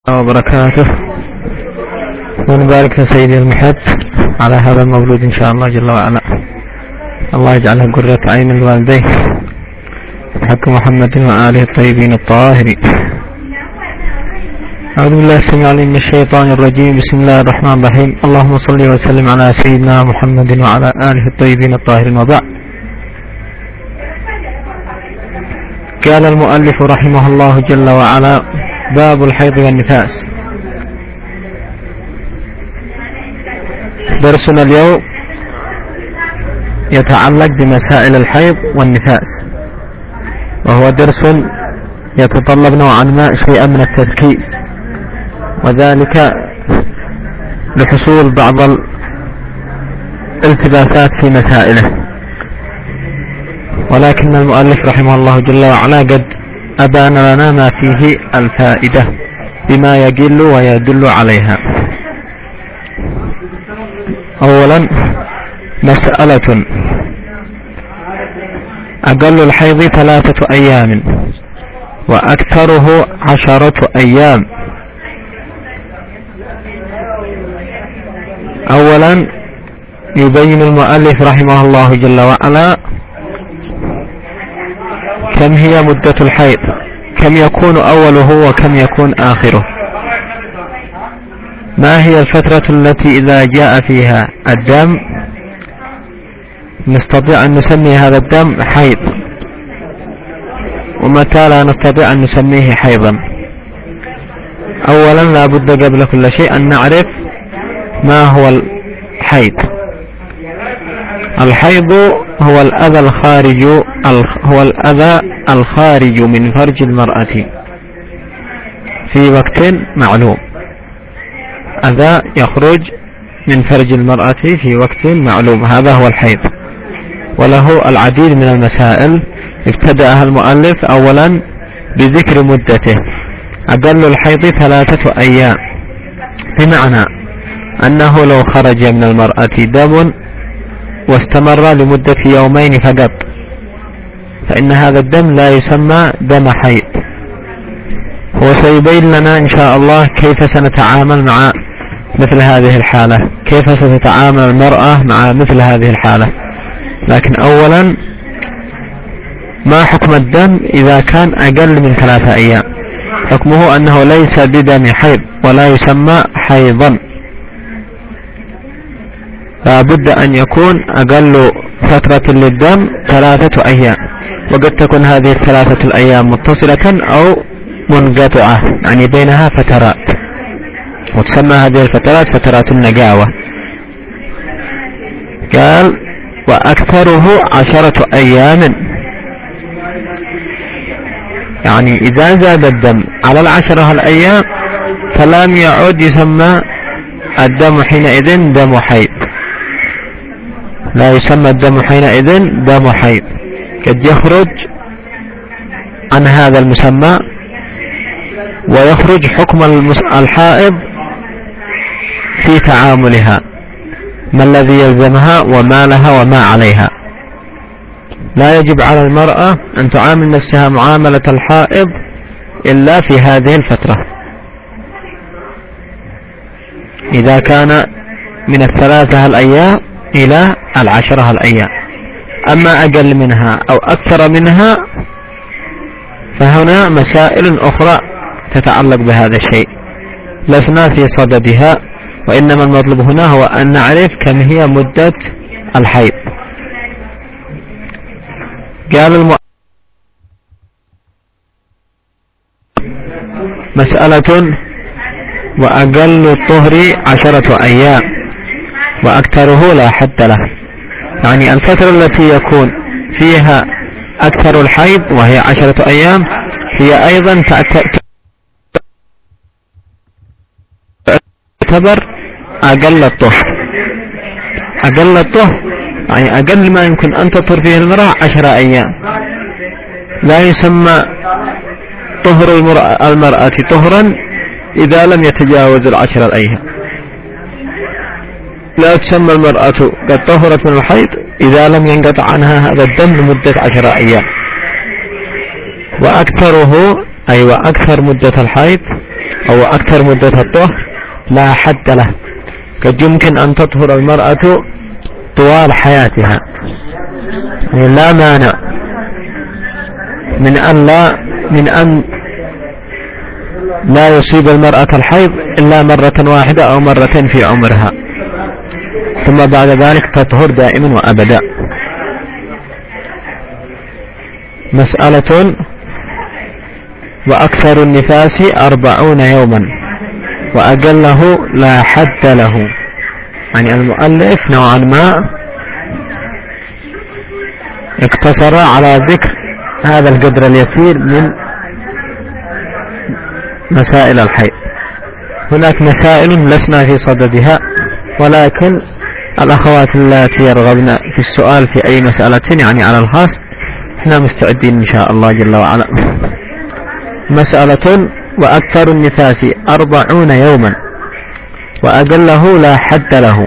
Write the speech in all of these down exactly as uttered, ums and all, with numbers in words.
وبركاته. ونبارك لسيدي المحب على هذا المولود إن شاء الله جل وعلا. الله يجعلها قرة عين الوالدين حق محمد وآله الطيبين الطاهرين. أعوذ بالله السميع العليم من الشيطان الرجيم. بسم الله الرحمن الرحيم. اللهم صل وسلم على سيدنا محمد وعلى آله الطيبين الطاهرين، وبعد. قال المؤلف رحمه الله جل وعلا: باب الحيض والنفاس. درسنا اليوم يتعلق بمسائل الحيض والنفاس، وهو درس يتطلب نوعا ما شيئا من التركيز، وذلك لحصول بعض الالتباسات في مسائله، ولكن المؤلف رحمه الله جل وعلا قد أبان لنا ما فيه الفائدة بما يقل ويدل عليها. أولا، مسألة: أقل الحيض ثلاثة أيام وأكثره عشرة أيام. أولا، يبين المؤلف رحمه الله جل وعلا كم هي مدة الحيض، كم يكون أوله وكم يكون آخره، ما هي الفترة التي إذا جاء فيها الدم نستطيع أن نسمي هذا الدم حيض، ومتى لا نستطيع أن نسميه حيضا. أولا، لا بد قبل كل شيء أن نعرف ما هو الحيض. الحيض هو الأذى الخارج هو الأذى الخارج من فرج المرأة في وقت معلوم. أذى يخرج من فرج المرأة في وقت معلوم، هذا هو الحيض، وله العديد من المسائل. ابتدأها المؤلف أولا بذكر مدته. أقل الحيض ثلاثة أيام، بمعنى أنه لو خرج من المرأة دم واستمر لمدة يومين فقط فإن هذا الدم لا يسمى دم حيض. هو سيبين لنا إن شاء الله كيف سنتعامل مع مثل هذه الحالة، كيف ستتعامل المرأة مع مثل هذه الحالة. لكن أولا، ما حكم الدم إذا كان أقل من ثلاثة أيام؟ حكمه أنه ليس بدم حيض ولا يسمى حيضا، لا بد أن يكون أقل فترة للدم ثلاثة أيام، وقد تكون هذه الثلاثة الأيام متصلة أو منقطعة، يعني بينها فترات، وتسمى هذه الفترات فترات النقاوة. قال: وأكثره عشرة أيام، يعني إذا زاد الدم على العشرة الأيام فلم يعد يسمى الدم حينئذ دم حيض، لا يسمى الدم حينئذ دم حيض، قد يخرج عن هذا المسمى ويخرج حكم الحائض في تعاملها، ما الذي يلزمها وما لها وما عليها. لا يجب على المرأة أن تعامل نفسها معاملة الحائض إلا في هذه الفترة، إذا كان من الثلاثة الأيام إلى العشرة الأيام. أما أقل منها أو أكثر منها فهنا مسائل أخرى تتعلق بهذا الشيء لسنا في صددها، وإنما المطلوب هنا هو أن نعرف كم هي مدة الحيض. قال الم... مسألة: وأقل الطهر عشرة أيام وأكثره لا حد له، يعني الفترة التي يكون فيها أكثر الحيض وهي عشرة أيام هي أيضا تعتبر أقل الطهر. أقل الطهر يعني أقل ما يمكن أن تطهر فيه المرأة عشرة أيام، لا يسمى طهر المرأة طهرا إذا لم يتجاوز العشرة الأيام، لا تسمى المرأة قد طهرت من الحيض إذا لم ينقطع عنها هذا الدم لمدة عشرة أيام. وأكثره أيوة أكثر مدة الحيض أو أكثر مدة الطهر لا حد له، قد يمكن أن تطهر المرأة طوال حياتها، يعني لا مانع من أن لا من أن لا يصيب المرأة الحيض إلا مرة واحدة أو مرتين في عمرها، ثم بعد ذلك تطهر دائما وأبدا. مسألة: وأكثر النفاس أربعون يوما وأقله لا حد له. يعني المؤلف نوعا ما اقتصر على ذكر هذا القدر اليسير من مسائل الحيض. هناك مسائل لسنا في صددها، ولكن الأخوات اللاتي يرغبن في السؤال في أي مسألة يعني على الخاص احنا مستعدين إن شاء الله جل وعلا. مسألة: وأكثر النفاس أربعون يوما وأقله لا حد له.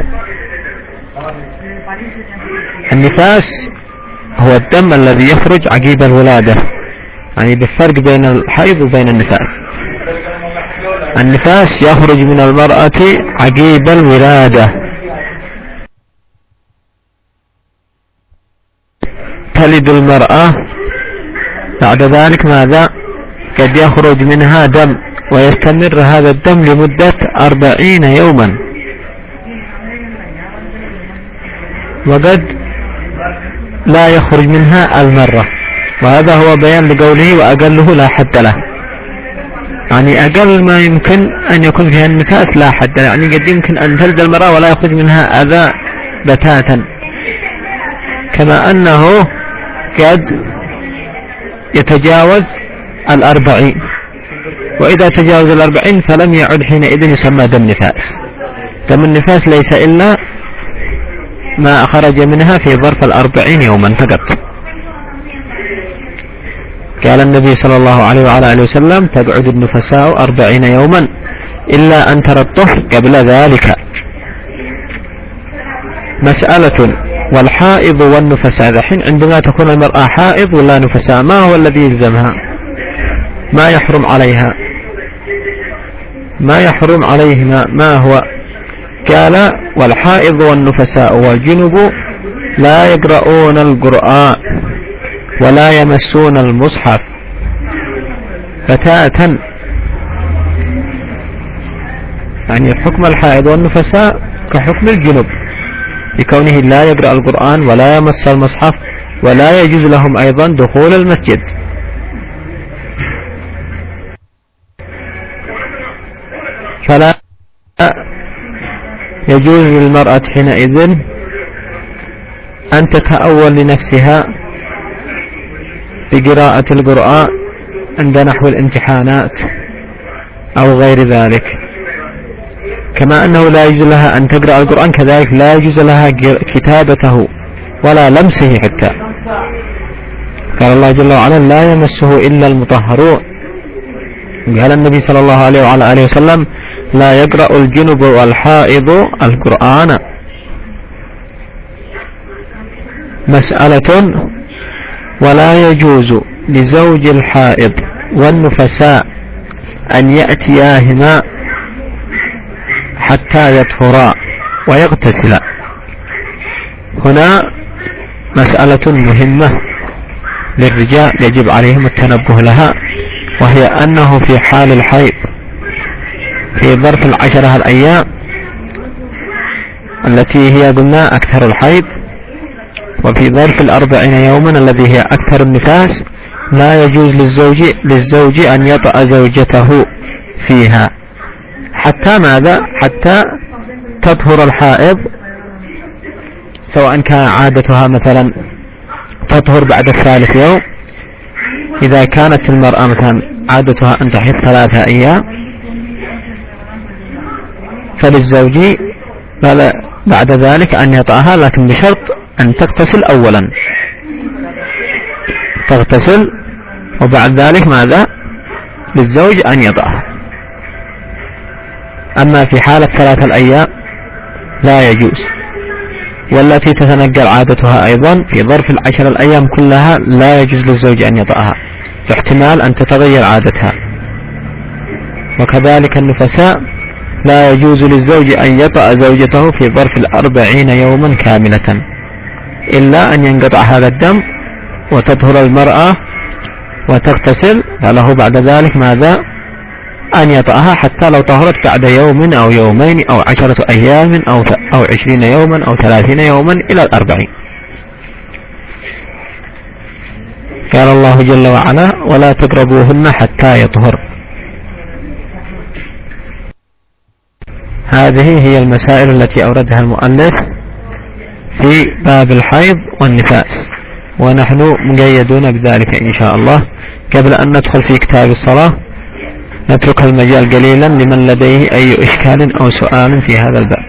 النفاس هو الدم الذي يخرج عقيب الولادة، يعني بالفرق بين الحيض وبين النفاس. النفاس يخرج من المرأة عقيب الولادة، تلد المرأة، بعد ذلك ماذا؟ قد يخرج منها دم ويستمر هذا الدم لمدة أربعين يوما، وقد لا يخرج منها المرة، وهذا هو بيان لقوله وأقله لا حد له. يعني أقل ما يمكن أن يكون فيها النفاس لا حد له، يعني قد يمكن أن تلد المرأة ولا يخرج منها أذى بتاتا، كما أنه قد يتجاوز الأربعين، وإذا تجاوز الأربعين فلم يعد حينئذ يسمى دم نفاس. دم النفاس ليس إلا ما خرج منها في ظرف الأربعين يوما فقط. قال النبي صلى الله عليه وعلى آله وسلم: تقعد النفساء أربعين يوما إلا أن ترى الطهر قبل ذلك. مسألة: والحائض والنفساء. ذحين عندما تكون المرأة حائض ولا نفساء، ما هو الذي يلزمها؟ ما يحرم عليها؟ ما يحرم عليهما ما هو؟ قال: والحائض والنفساء والجنب لا يقرؤون القرآن ولا يمسون المصحف بتاتا. يعني حكم الحائض والنفساء كحكم الجنب، بكونه لا يقرأ القرآن ولا يمس المصحف، ولا يجوز لهم أيضا دخول المسجد. فلا يجوز للمرأة حينئذ أن تتأول لنفسها بقراءة القرآن عند نحو الامتحانات أو غير ذلك، كما أنه لا يجوز لها أن تقرأ القرآن، كذلك لا يجوز لها كتابته ولا لمسه حتى. قال الله جل وعلا: لا يمسه إلا المطهرون. قال النبي صلى الله عليه وعلى آله وسلم: لا يقرأ الجنب والحائض القرآن. مسألة: ولا يجوز لزوج الحائض والنفساء أن يأتياهما حتى يطهرا ويغتسلا. هنا مسألة مهمة للرجال يجب عليهم التنبه لها، وهي أنه في حال الحيض في ظرف العشرة الأيام التي هي قلنا أكثر الحيض، وفي ظرف الأربعين يوما الذي هي أكثر النفاس، لا يجوز للزوج للزوج أن يطأ زوجته فيها حتى ماذا؟ حتى تطهر الحائض، سواء كان عادتها مثلا تطهر بعد الثالث يوم. إذا كانت المرأة مثلا عادتها أن تحيض ثلاثة أيام فللزوج بعد ذلك أن يطأها، لكن بشرط أن تغتسل أولا، تغتسل وبعد ذلك ماذا؟ للزوج أن يطأها. أما في حالة ثلاثة الأيام لا يجوز. والتي تتنقل عادتها أيضا في ظرف العشر الأيام كلها لا يجوز للزوج أن يطأها. لاحتمال أن تتغير عادتها. وكذلك النفساء لا يجوز للزوج أن يطأ زوجته في ظرف الأربعين يوما كاملة إلا أن ينقطع هذا الدم وتطهر المرأة وتغتسل، فله بعد ذلك ماذا؟ أن يطأها حتى لو طهرت بعد يوم أو يومين أو عشرة أيام أو أو عشرين يوما أو ثلاثين يوما إلى الأربعين. قال الله جل وعلا: ولا تقربوهن حتى يطهر. هذه هي المسائل التي أوردها المؤلف في باب الحيض والنفاس، ونحن مقيدون بذلك إن شاء الله. قبل أن ندخل في كتاب الصلاة نترك المجال قليلا لمن لديه أي إشكال أو سؤال في هذا الباب.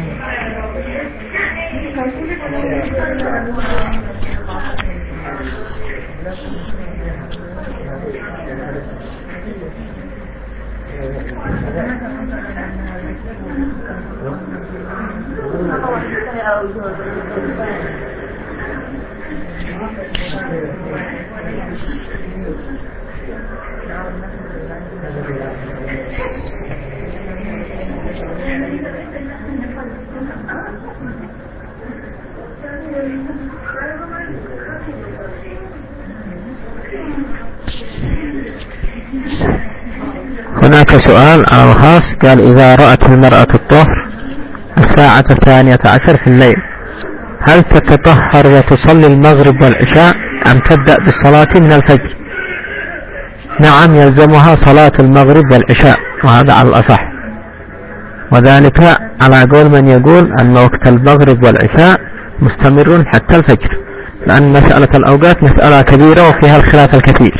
هناك سؤال على الخاص، قال: إذا رأت المرأة الطهر الساعة الثانية عشر في الليل هل تتطهر وتصلي المغرب والعشاء أم تبدأ بالصلاة من الفجر؟ نعم، يلزمها صلاة المغرب والعشاء، وهذا على الأصح، وذلك على قول من يقول أن وقت المغرب والعشاء مستمر حتى الفجر، لأن مسألة الأوقات مسألة كبيرة وفيها الخلاف الكثير.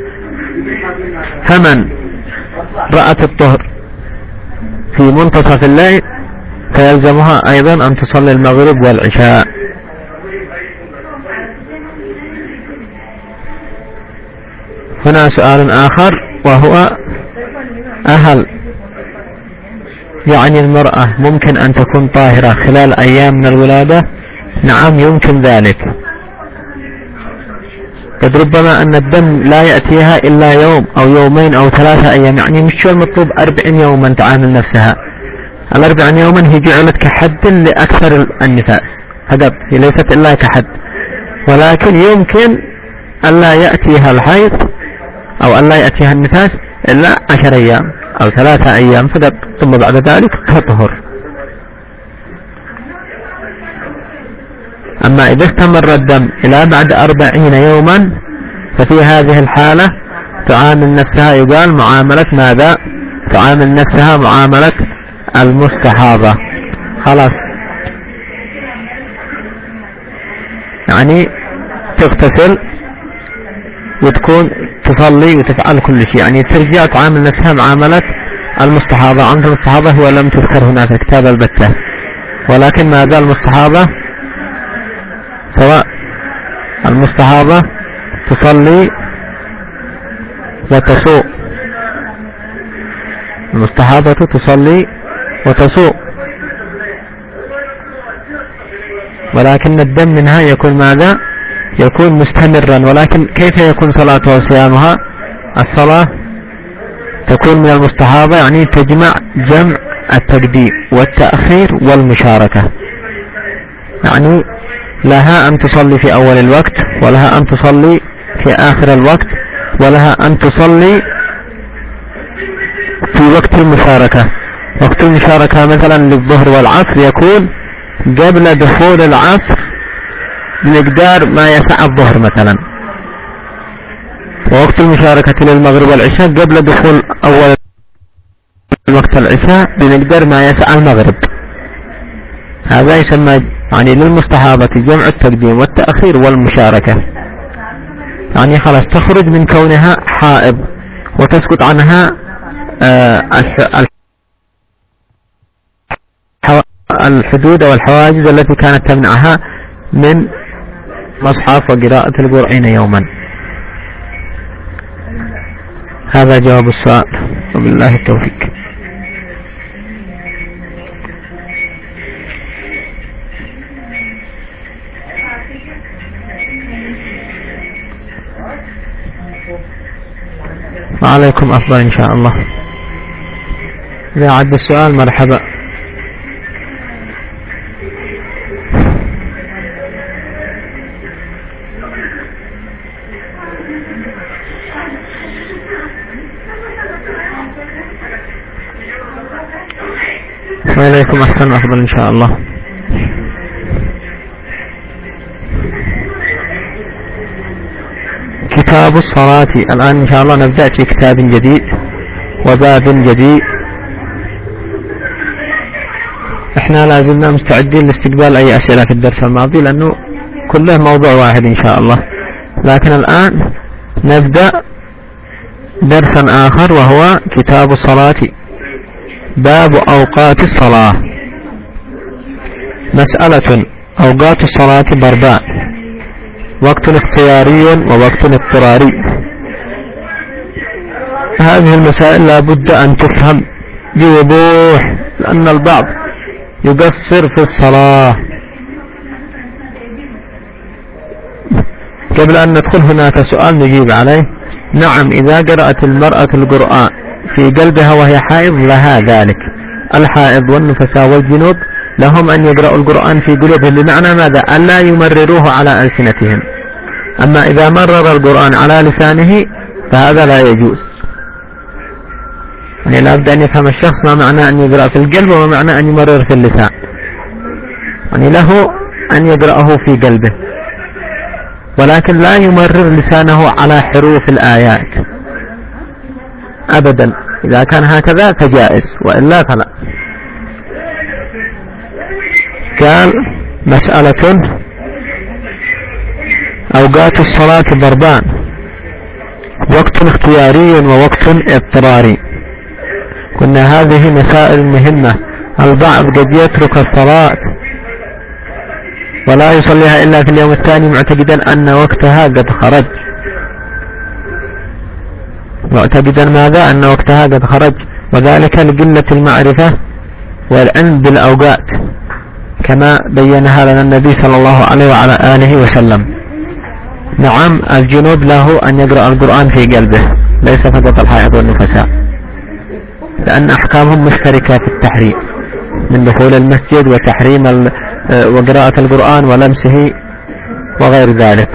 فمن رأت الطهر في منتصف الليل فيلزمها أيضا أن تصلي المغرب والعشاء. هنا سؤال آخر، وهو: أهل يعني المرأة ممكن أن تكون طاهرة خلال أيام من الولادة؟ نعم، يمكن ذلك. قد ربما أن الدم لا يأتيها إلا يوم أو يومين أو ثلاثة أيام، يعني مش شو المطلوب أربعين يوما تعامل نفسها. الأربعين يوما هي جعلت كحد لأكثر النفاس فقط، هي ليست إلا كحد، ولكن يمكن أن لا يأتيها الحيض أو أن لا يأتيها النفاس إلا عشر أيام أو ثلاثة أيام فقط، ثم بعد ذلك تطهر. أما إذا استمر الدم إلى بعد أربعين يوما ففي هذه الحالة تعامل نفسها، يقال معاملة ماذا؟ تعامل نفسها معاملة المستحاضة، خلاص، يعني تغتسل وتكون تصلي وتفعل كل شيء، يعني ترجع تعامل نفسها معاملة المستحاضة. عند المستحاضة هو لم تذكر هنا في كتاب البتة، ولكن ما زال المستحاضة سواء المستحاضة تصلي وتصوم، المستحاضة تصلي وتصوم، ولكن الدم منها يكون ماذا؟ يكون مستمرا. ولكن كيف يكون صلاتها وصيامها؟ الصلاة تكون من المستحاضة، يعني تجمع جمع التقديم والتأخير والمشاركة، يعني لها أن تصلي في أول الوقت، ولها أن تصلي في آخر الوقت، ولها أن تصلي في وقت المشاركة. وقت المشاركة مثلا للظهر والعصر يكون قبل دخول العصر بمقدار ما يسع الظهر مثلا، ووقت المشاركة للمغرب والعشاء قبل دخول أول وقت العشاء بمقدار ما يسع المغرب. هذا يسمى يعني للمستحاضة جمع التقديم والتأخير والمشاركة، يعني خلاص تخرج من كونها حائض وتسقط عنها الحدود والحواجز التي كانت تمنعها من مصحف وقراءة القرآن يوما. هذا جواب السؤال، وبالله التوفيق. وعليكم أفضل إن شاء الله. إذا عد السؤال مرحبا. وإليكم أحسن وأفضل إن شاء الله. كتاب الصلاة. الآن إن شاء الله نبدأ في كتاب جديد وباب جديد. احنا لازلنا مستعدين لاستقبال أي أسئلة في الدرس الماضي لأنه كله موضوع واحد إن شاء الله، لكن الآن نبدأ درسا آخر وهو كتاب الصلاة، باب أوقات الصلاة. مسألة: أوقات الصلاة ضربان: وقت اختياري ووقت اضطراري. هذه المسائل لا بد أن تفهم بوضوح لأن البعض يقصر في الصلاة. قبل أن ندخل هناك سؤال نجيب عليه. نعم، إذا قرأت المرأة القرآن في قلبها وهي حائض لها ذلك. الحائض والنفساء والجنوب لهم أن يقرأوا القرآن في قلوبهم، بمعنى ماذا؟ أن لا يمرروه على ألسنتهم. أما إذا مرر القرآن على لسانه فهذا لا يجوز. يعني لا بد أن يفهم الشخص ما معنى أن يقرأ في القلب وما معنى أن يمرر في اللسان. يعني له أن يقرأه في قلبه، ولكن لا يمرر لسانه على حروف الآيات أبدا. إذا كان هكذا فجائز، وإلا فلا. قال: مسألة: أوقات الصلاة ضربان: وقت اختياري ووقت اضطراري. قلنا هذه مسائل مهمة. البعض قد يترك الصلاة ولا يصليها إلا في اليوم الثاني معتقدا أن وقتها قد خرج، معتقدا ماذا؟ أن وقتها قد خرج، وذلك لقلة المعرفة والعلم بالأوقات كما بينها لنا النبي صلى الله عليه وعلى آله وسلم. نعم، الجنوب له أن يقرأ القرآن في قلبه، ليس فقط الحائض والنفساء، لأن أحكامهم مشتركة في التحريم، من دخول المسجد وتحريم وقراءة القرآن ولمسه وغير ذلك.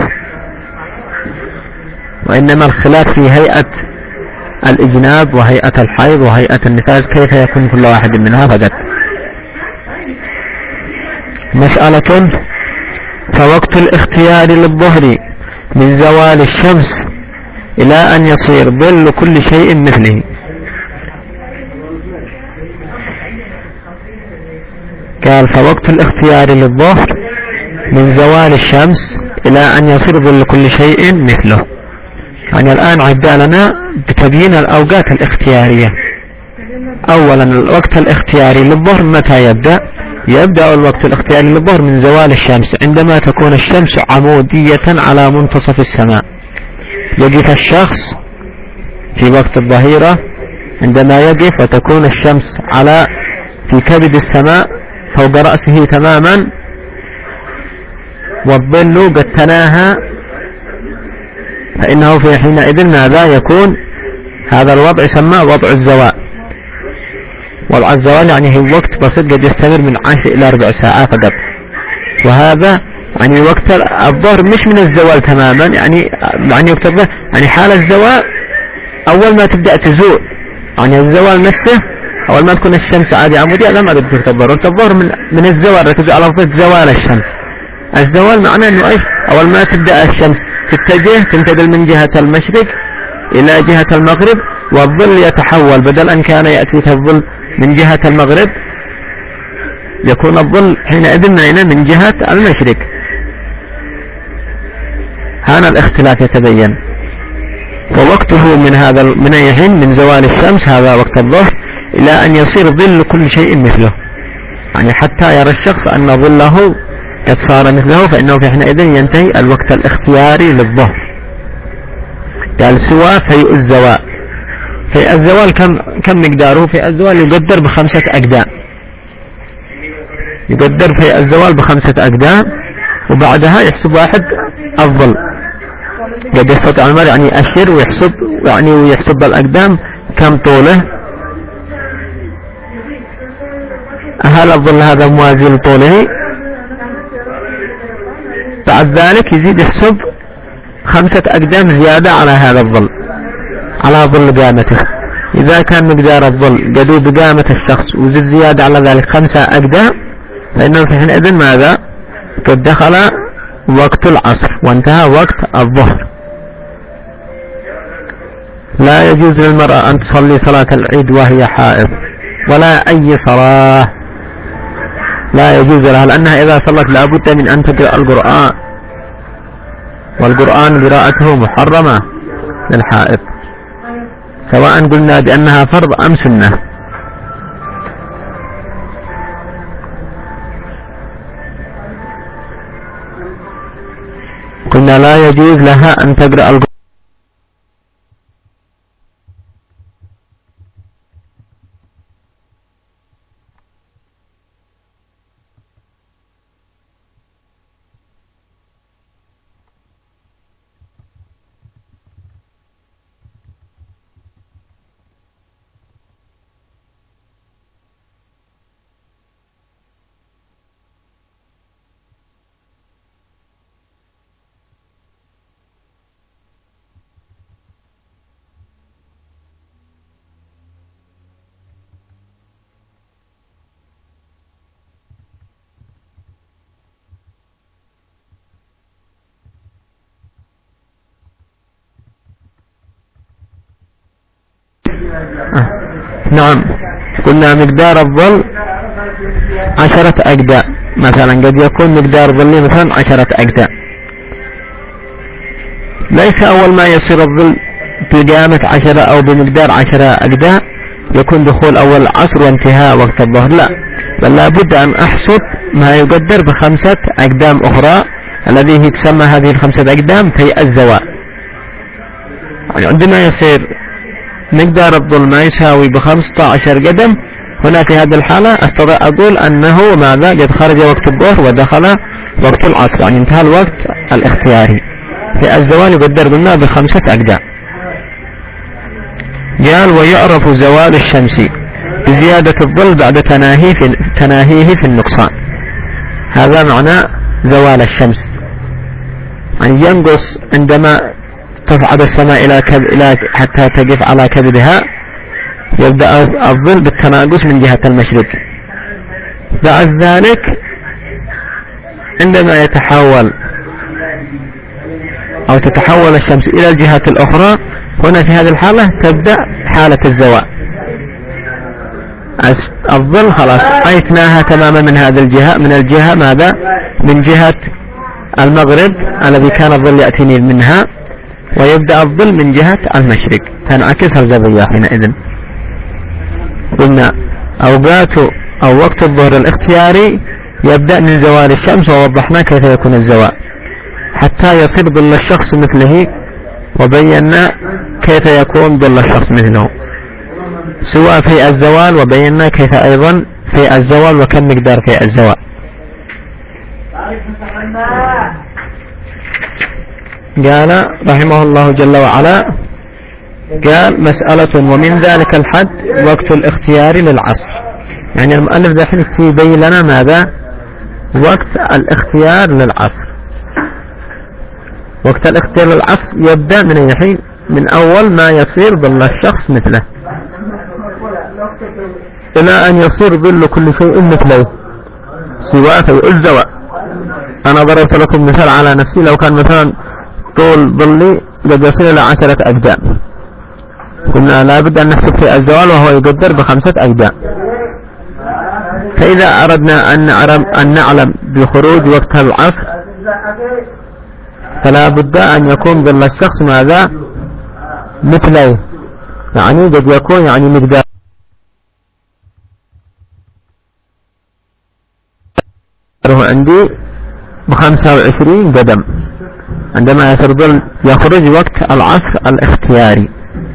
وإنما الخلاف في هيئة الإجناب وهيئة الحيض وهيئة النفاس، كيف يكون كل واحد منها فقط. مسألة: فوقت الاختيار للظهر من زوال الشمس إلى أن يصير ظل كل شيء مثله. قال: فوقت الاختيار للظهر من زوال الشمس إلى أن يصير ظل كل شيء مثله. يعني الآن عدى لنا بتبيين الأوقات الاختيارية. أولا، الوقت الاختياري للظهر متى يبدأ؟ يبدأ الوقت الاختياري للظهر من زوال الشمس، عندما تكون الشمس عمودية على منتصف السماء. يقف الشخص في وقت الظهيرة عندما يقف وتكون الشمس على في كبد السماء فوق رأسه تماما، والظل قد تناهى، فإنه في حينئذ ماذا يكون؟ هذا الوضع يسمى وضع الزوال. وضع الزوال يعني هو وقت بسيط قد يستمر من عشر إلى ربع ساعة فقط. وهذا يعني وقت الظهر مش من الزوال تماما، يعني يعني وقت الظهر يعني حال الزوال أول ما تبدأ تزول. يعني الزوال نفسه أول ما تكون الشمس عادي عمودية لا ما تبدأ الظهر. وقت الظهر من من الزوال، ركزوا على لفظ زوال الشمس. الزوال معناه إنه إيش؟ أول ما تبدأ الشمس تتجه تنتقل من جهة المشرق إلى جهة المغرب، والظل يتحول، بدل أن كان يأتيك الظل من جهة المغرب يكون الظل حينئذ من جهة المشرق. هنا الاختلاف يتبين. ووقته من هذا من أي حين؟ من زوال الشمس، هذا وقت الظهر، إلى أن يصير ظل كل شيء مثله، يعني حتى يرى الشخص أن ظله قد صار مثله، فإنه في حينئذ ينتهي الوقت الاختياري للظهر. قال: سوى فيء الزوال. فيء الزوال كم كم مقداره؟ فيء الزوال يقدر بخمسة أقدام، يقدر فيء الزوال بخمسة أقدام، وبعدها يحسب واحد الظل. قد يستطيع المرء يعني يأشر ويحسب يعني ويحسب الأقدام كم طوله، هل الظل هذا موازي لطوله؟ بعد ذلك يزيد يحسب خمسة أقدام زيادة على هذا الظل، على ظل قامته. إذا كان مقدار الظل قدود قامة الشخص وزيد زيادة على ذلك خمسة أقدام، فإنه في حينئذ ماذا؟ قد دخل وقت العصر وانتهى وقت الظهر. لا يجوز للمرأة أن تصلي صلاة العيد وهي حائض ولا أي صلاة، لا يجوز لها، لأنها إذا صلت لابد من أن تقرأ القرآن، والقرآن قراءته محرمة للحائض، سواء قلنا بأنها فرض أم سنة. قلنا لا يجوز لها أن تقرأ القرآن. نعم، قلنا مقدار الظل عشرة أجداء مثلا، قد يكون مقدار ظلي مثلا عشرة أجداء. ليس أول ما يصير الظل بقامة عشرة أو بمقدار عشرة أجداء يكون دخول أول العصر وانتهاء وقت الظهر، لا، بل لابد أن أحسب ما يقدر بخمسة أقدام أخرى، الذي هي تسمى هذه الخمسة أقدام في الزوال. يعني عندما يصير مقدار الظل ما يساوي بخمسة عشر قدم، هنا في هذه الحالة أستطيع أقول أنه ماذا؟ قد خرج وقت الظهر ودخل وقت العصر، يعني انتهى الوقت الاختياري. في الزوال يقدر قلنا بخمسة أقدام. قال ويعرف زوال الشمس بزيادة الظل بعد تناهيه في, تناهيه في النقصان. هذا معنى زوال الشمس، يعني ينقص عندما تصعد السماء إلى كب... إلى حتى تقف على كبدها، يبدأ الظل بالتناقص من جهة المشرق. بعد ذلك عندما يتحول أو تتحول الشمس إلى الجهة الأخرى، هنا في هذه الحالة تبدأ حالة الزوال. الظل خلاص أيتناها تماما من هذه الجهة، من الجهة ماذا؟ من جهة المغرب الذي كان الظل يأتيني منها، ويبدأ الظل من جهة المشرق، تنعكس الزاوية حينئذ. قلنا أوقات أو وقت الظهر الاختياري يبدأ من زوال الشمس، ووضحنا كيف يكون الزوال حتى يصير ظل الشخص مثله، وبينا كيف يكون ظل الشخص مثله سواء في الزوال، وبينا كيف أيضا في الزوال وكم مقدار في الزوال. قال رحمه الله جل وعلا، قال مسألة ومن ذلك الحد وقت الاختيار للعصر. يعني المؤلف دحين يبين لنا ماذا؟ وقت الاختيار للعصر. وقت الاختيار للعصر يبدأ من أي حين؟ من أول ما يصير ظل الشخص مثله إلى أن يصير ظل كل شيء مثله سواء في الزوال. أنا ضربت لكم مثال على نفسي، لو كان مثلا طول ظلي قد يصل إلى عشرة أقدام، قلنا لابد أن نحسب في الزوال وهو يقدر بخمسة أقدام. فإذا أردنا أن نعلم, أن نعلم بخروج وقت العصر، فلا بد أن يكون ظل الشخص ماذا؟ مثله، يعني قد يكون يعني مقدار عندي بخمسة وعشرين قدم عندما يصير ظل يخرج وقت العصر الاختياري.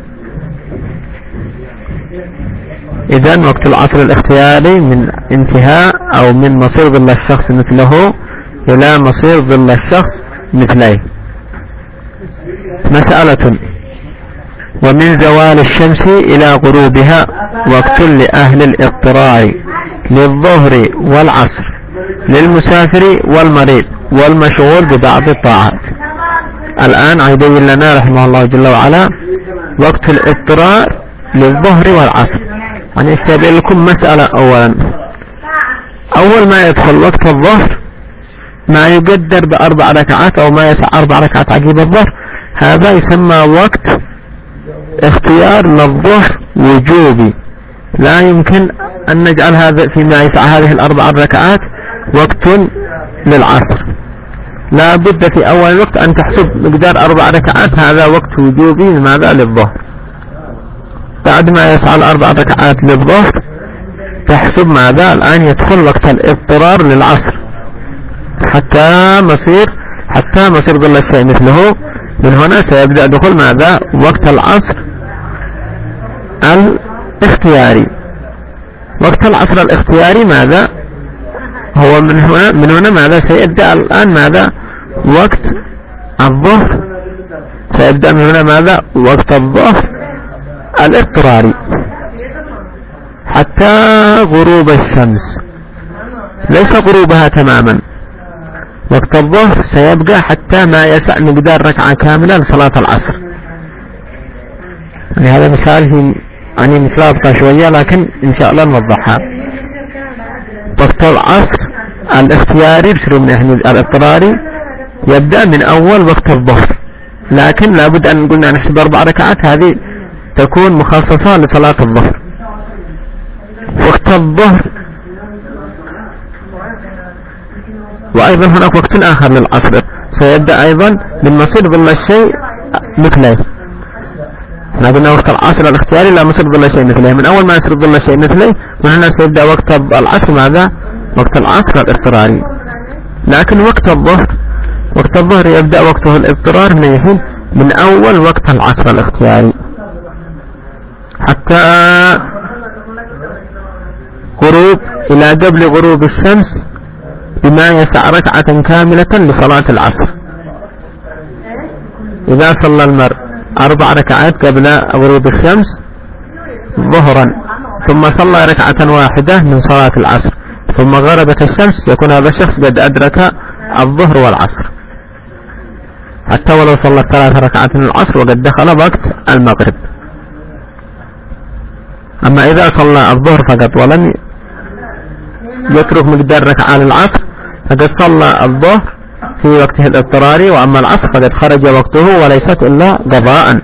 إذن وقت العصر الاختياري من انتهاء أو من مصير ظل الشخص مثله إلى مصير ظل الشخص مثله. مسألة: ومن زوال الشمس إلى غروبها وقت لأهل الاضطرار للظهر والعصر للمسافر والمريض والمشغول ببعض الطاعات. الآن يبين لنا رحمه الله جل وعلا وقت الاضطرار للظهر والعصر. يعني سأبين لكم مسألة. أولا أول ما يدخل وقت الظهر ما يقدر بأربع ركعات أو ما يسع أربع ركعات عقب الظهر، هذا يسمى وقت اختيار للظهر وجوبي، لا يمكن أن نجعل هذا فيما يسع هذه الأربع ركعات وقت للعصر. لا بد في أول وقت أن تحسب مقدار أربع ركعات هذا وقت وجوبي لماذا؟ للظهر. بعد ما يسع الأربع ركعات للظهر تحسب ماذا؟ الآن يدخل وقت الاضطرار للعصر حتى مصير حتى مصير ظل الشيء مثله. من هنا سيبدأ دخول ماذا؟ وقت العصر الاختياري. وقت العصر الاختياري ماذا هو؟ من هنا من هنا ماذا سيبدأ الآن؟ ماذا؟ وقت الظهر. سيبدأ من هنا ماذا؟ وقت الظهر الاضطراري حتى غروب الشمس، ليس غروبها تماما. وقت الظهر سيبقى حتى ما يسع مقدار ركعة كاملة لصلاة العصر. يعني هذا مثال يعني مثال شوية لكن إن شاء الله نوضحها. وقت العصر الاختياري بشرو من يعني الاضطراري يبدأ من أول وقت الظهر، لكن لابد أن قلنا نحسب أربع ركعات هذه تكون مخصصة لصلاة الظهر. وقت الظهر وأيضا هناك وقت آخر للعصر سيبدأ أيضا من مصير ظل الشيء مثله. احنا قلنا وقت العصر الاختياري لا مصير ظل الشيء مثله، من أول ما يصير ظل الشيء مثله من هنا سيبدأ وقت العصر ماذا؟ وقت العصر الاضطراري. لكن وقت الظهر وقت الظهر يبدأ وقته الاضطرار من الحين من أول وقت العصر الاختياري حتى غروب إلى قبل غروب الشمس بما يسع ركعة كاملة لصلاة العصر. إذا صلى المرء أربع ركعات قبل غروب الشمس ظهرا ثم صلى ركعة واحدة من صلاة العصر ثم غربت الشمس يكون هذا الشخص قد أدرك الظهر والعصر، حتى ولو صلى ثلاث ركعات من العصر وقد دخل وقت المغرب. أما إذا صلى الظهر فقط ولم يترك مقدار ركعة للعصر فقد صلى الظهر في وقته الاضطراري، وأما العصر فقد خرج وقته وليست إلا قضاء.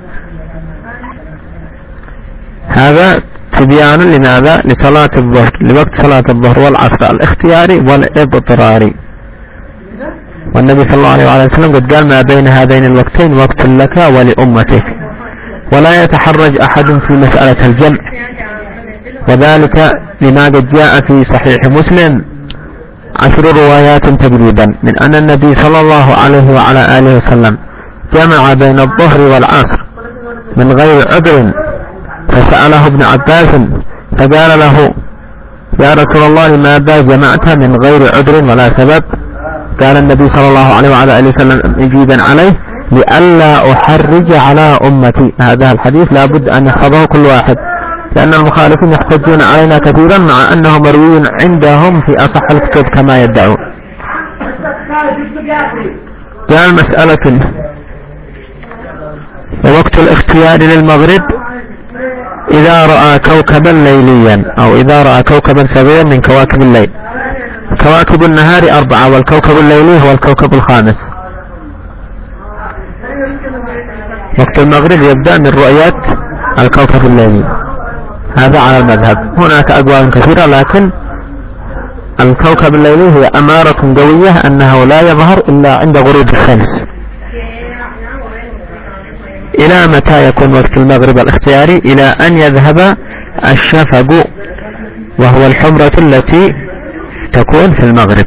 هذا تبيان لماذا؟ لصلاة الظهر، لوقت صلاة الظهر والعصر الاختياري والاضطراري. والنبي صلى الله عليه وسلم قد قال ما بين هذين الوقتين وقت لك ولأمتك، ولا يتحرج أحد في مسألة الجمع، وذلك لما قد جاء في صحيح مسلم عشر روايات تقريبا من أن النبي صلى الله عليه وعلى آله وسلم جمع بين الظهر والعصر من غير عذر، فسأله ابن عباس فقال له يا رسول الله لماذا جمعت من غير عذر ولا سبب؟ قال النبي صلى الله عليه وعلى آله وسلم مجيبا عليه لئلا أحرج على أمتي. هذا الحديث لابد أن يحفظه كل واحد، لأن المخالفين يحتجون علينا كثيرا مع أنه مروي عندهم في أصح الكتب كما يدعون. قال مسألة: ووقت الاختيار للمغرب إذا رأى كوكبا ليليا أو إذا رأى كوكبا صغيرا من كواكب الليل. كواكب النهار أربعة والكوكب الليلي هو الكوكب الخامس. وقت المغرب يبدأ من رؤية الكوكب الليلي، هذا على المذهب. هناك أقوال كثيرة لكن الكوكب الليلي هي أمارة قوية أنه لا يظهر إلا عند غروب الشمس. إلى متى يكون وقت المغرب الاختياري؟ إلى أن يذهب الشفق وهو الحمرة التي تكون في المغرب.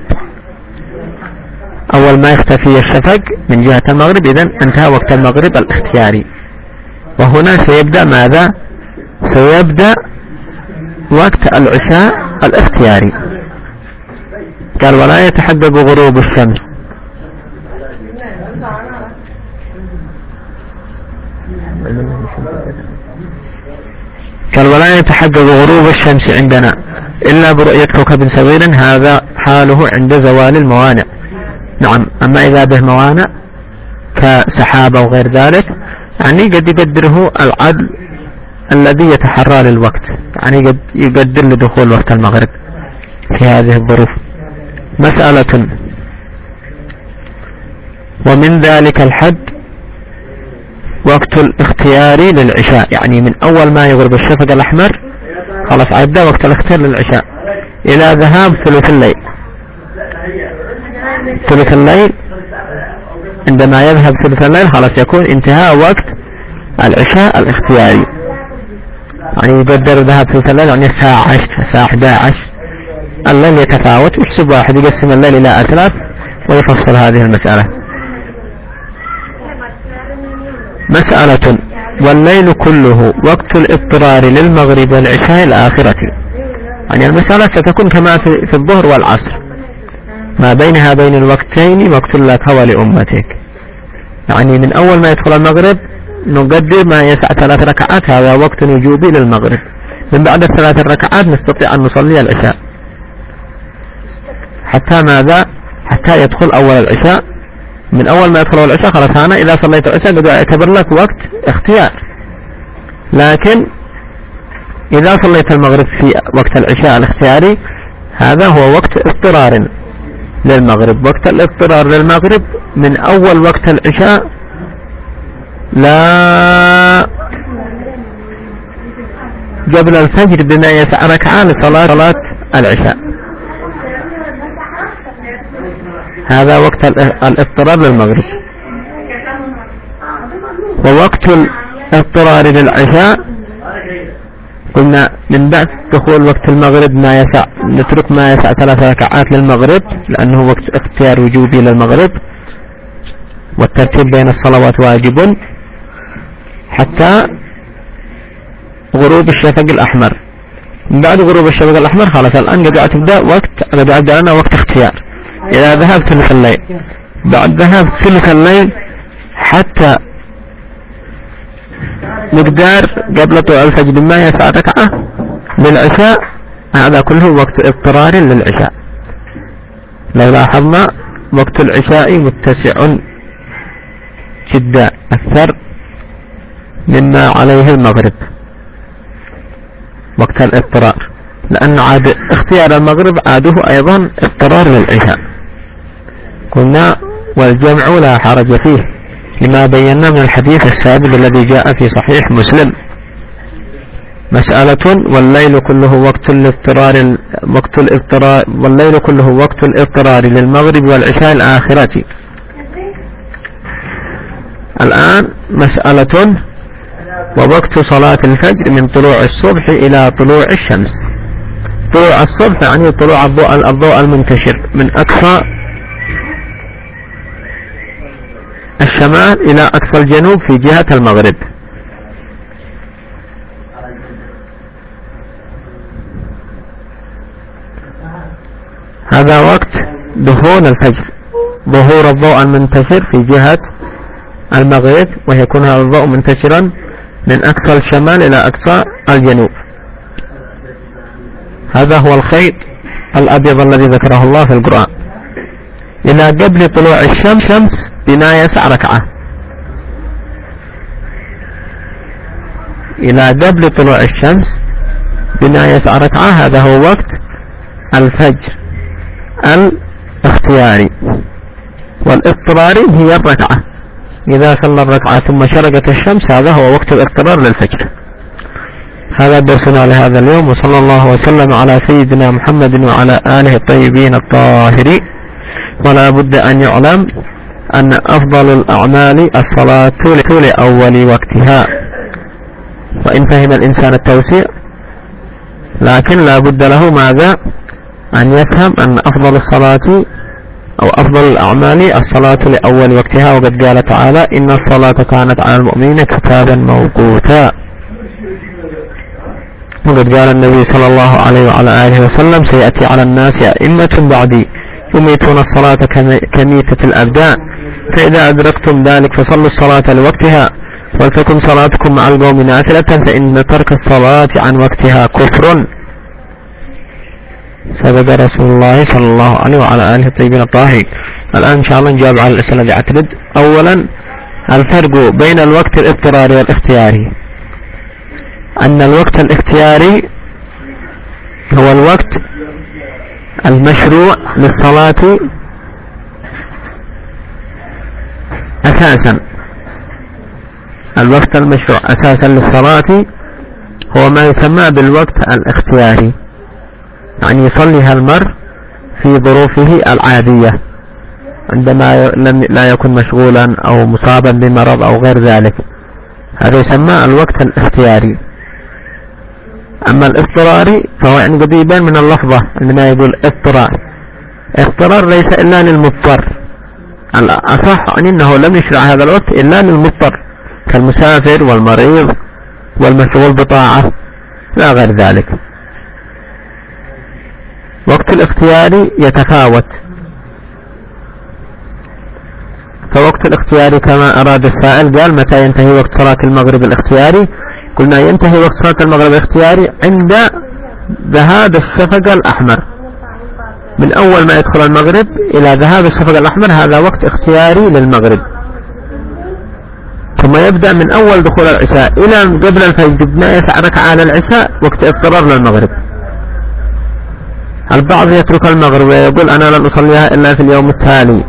أول ما يختفي الشفق من جهة المغرب إذن انتهى وقت المغرب الاختياري. وهنا سيبدأ ماذا؟ سيبدأ وقت العشاء الاختياري. قال ولا يتحقق غروب الشمس قال ولا يتحقق غروب الشمس عندنا إلا برؤية كوكب صغير، هذا حاله عند زوال الموانع. نعم، أما إذا به موانع كسحاب أو غير ذلك يعني قد يقدره العدل الذي يتحرى للوقت، يعني قد يقدر لدخول وقت المغرب في هذه الظروف. مسألة: ومن ذلك الحد وقت الاختياري للعشاء، يعني من أول ما يغرب الشفق الأحمر خلاص عبدا وقت الاختيار للعشاء إلى ذهاب ثلث الليل. ثلث الليل عندما يذهب ثلث الليل خلاص يكون انتهاء وقت العشاء الاختياري، يعني يقدر ذهب ثلث الليل يعني الساعة عشر الساعة أحد عشر. الليل يتفاوت، يحسب واحد يقسم الليل إلى أثلاث ويفصل هذه المسألة. مسألة: والليل كله وقت الاضطرار للمغرب والعشاء الآخرة، يعني المسألة ستكون كما في الظهر والعصر، ما بينها بين الوقتين وقت لك ولأمتك، يعني من أول ما يدخل المغرب نقدر ما يسع ثلاث ركعات، هذا وقت وجوبي للمغرب. من بعد الثلاث الركعات نستطيع أن نصلي العشاء حتى ماذا؟ حتى يدخل أول العشاء. من أول ما يدخل العشاء خلاص أنا إذا صليت العشاء قد يعتبر لك وقت اختيار. لكن إذا صليت المغرب في وقت العشاء الاختياري هذا هو وقت اضطرار للمغرب. وقت الاضطرار للمغرب من أول وقت العشاء لا قبل الفجر بما يسع ركعة لصلاة صلاة العشاء، هذا وقت الاضطرار للمغرب. ووقت الاضطرار للعشاء قلنا من بعد دخول وقت المغرب ما يسع، نترك ما يسع ثلاث ركعات للمغرب لأنه وقت اختيار وجوبي للمغرب، والترتيب بين الصلوات واجب حتى غروب الشفق الأحمر. من بعد غروب الشفق الأحمر خلاص الآن قد تبدأ وقت قد يبدأ لنا وقت اختيار إذا ذهب ثلث الليل. بعد ذهاب ثلث الليل حتى مقدار قبل طلوع الفجر ما يسع ركعة للعشاء، هذا كله وقت اضطرار للعشاء. لو لاحظنا وقت العشاء متسع جدا أكثر مما عليه المغرب وقت الاضطرار، لأن عاد اختيار المغرب عاده أيضا اضطرار للعشاء. قلنا والجمع لا حرج فيه لما بينا من الحديث السابق الذي جاء في صحيح مسلم. مسألة: والليل كله وقت الاضطرار وقت الاضطرار والليل كله وقت الاضطرار للمغرب والعشاء الآخرة. الآن مسألة: ووقت صلاة الفجر من طلوع الصبح إلى طلوع الشمس. طلوع الصبح يعني طلوع الضوء الضوء المنتشر من أقصى الشمال إلى أقصى الجنوب في جهة المغرب. هذا وقت دخول الفجر، ظهور الضوء المنتشر في جهة المغرب، ويكون هذا الضوء منتشرا من أقصى الشمال إلى أقصى الجنوب. هذا هو الخيط الأبيض الذي ذكره الله في القرآن. إلى قبل طلوع الشمس شمس بما يسع ركعة، إلى قبل طلوع الشمس بما يسع ركعة، هذا هو وقت الفجر الاختياري. والاضطراري هي الركعة، إذا صلى الركعة ثم شرقت الشمس هذا هو وقت الاضطرار للفجر. هذا درسنا لهذا اليوم، وصلى الله وسلم على سيدنا محمد وعلى آله الطيبين الطاهرين. ولا بد أن يعلم أن أفضل الأعمال الصلاة لأول وقتها، وإن فهم الإنسان التوسيع لكن لا بد له ماذا؟ أن يفهم أن أفضل الصلاة أو أفضل الأعمال الصلاة لأول وقتها. وقد قال تعالى: إن الصلاة كانت على المؤمنين كتابا موقوتا. وقد قال النبي صلى الله عليه وعلى آله وسلم: سيأتي على الناس أئمة بعدي يميتون الصلاة كميتة الأبداء، فإذا أدركتم ذلك فصلوا الصلاة لوقتها ولتكن صلاتكم مع القوم نافلة، فإن ترك الصلاة عن وقتها كفر. سبب رسول الله صلى الله عليه وعلى آله الطيبين الطاهرين. الآن إن شاء الله نجاوب على الأسئلة اللي اعترض. أولا، الفرق بين الوقت الاضطراري والاختياري. أن الوقت الاختياري هو الوقت المشروع للصلاة أساسا. الوقت المشروع أساسا للصلاة هو ما يسمى بالوقت الاختياري، يعني يصليها المرء في ظروفه العادية عندما لا يكون مشغولا أو مصابا بمرض أو غير ذلك، هذا يسمى الوقت الاختياري. أما الاضطراري فهو يعني قريبا من اللفظة عندما يقول اضطرار. اضطرار ليس إلا للمضطر، الأصح يعني أنه لم يشرع هذا الوقت إلا للمضطر كالمسافر والمريض والمشغول بطاعة لا غير ذلك. وقت الاختياري يتفاوت، فوقت الاختياري كما أراد السائل قال متى ينتهي وقت صلاة المغرب الاختياري؟ قلنا ينتهي وقت صلاة المغرب الاختياري عند ذهاب الشفق الأحمر، من أول ما يدخل المغرب إلى ذهاب الشفق الأحمر هذا وقت اختياري للمغرب، ثم يبدأ من أول دخول العشاء إلى قبل الفجر بما يسع ركعة على العشاء وقت اضطرار للمغرب. البعض يترك المغرب ويقول أنا لن أصليها إلا في اليوم التالي،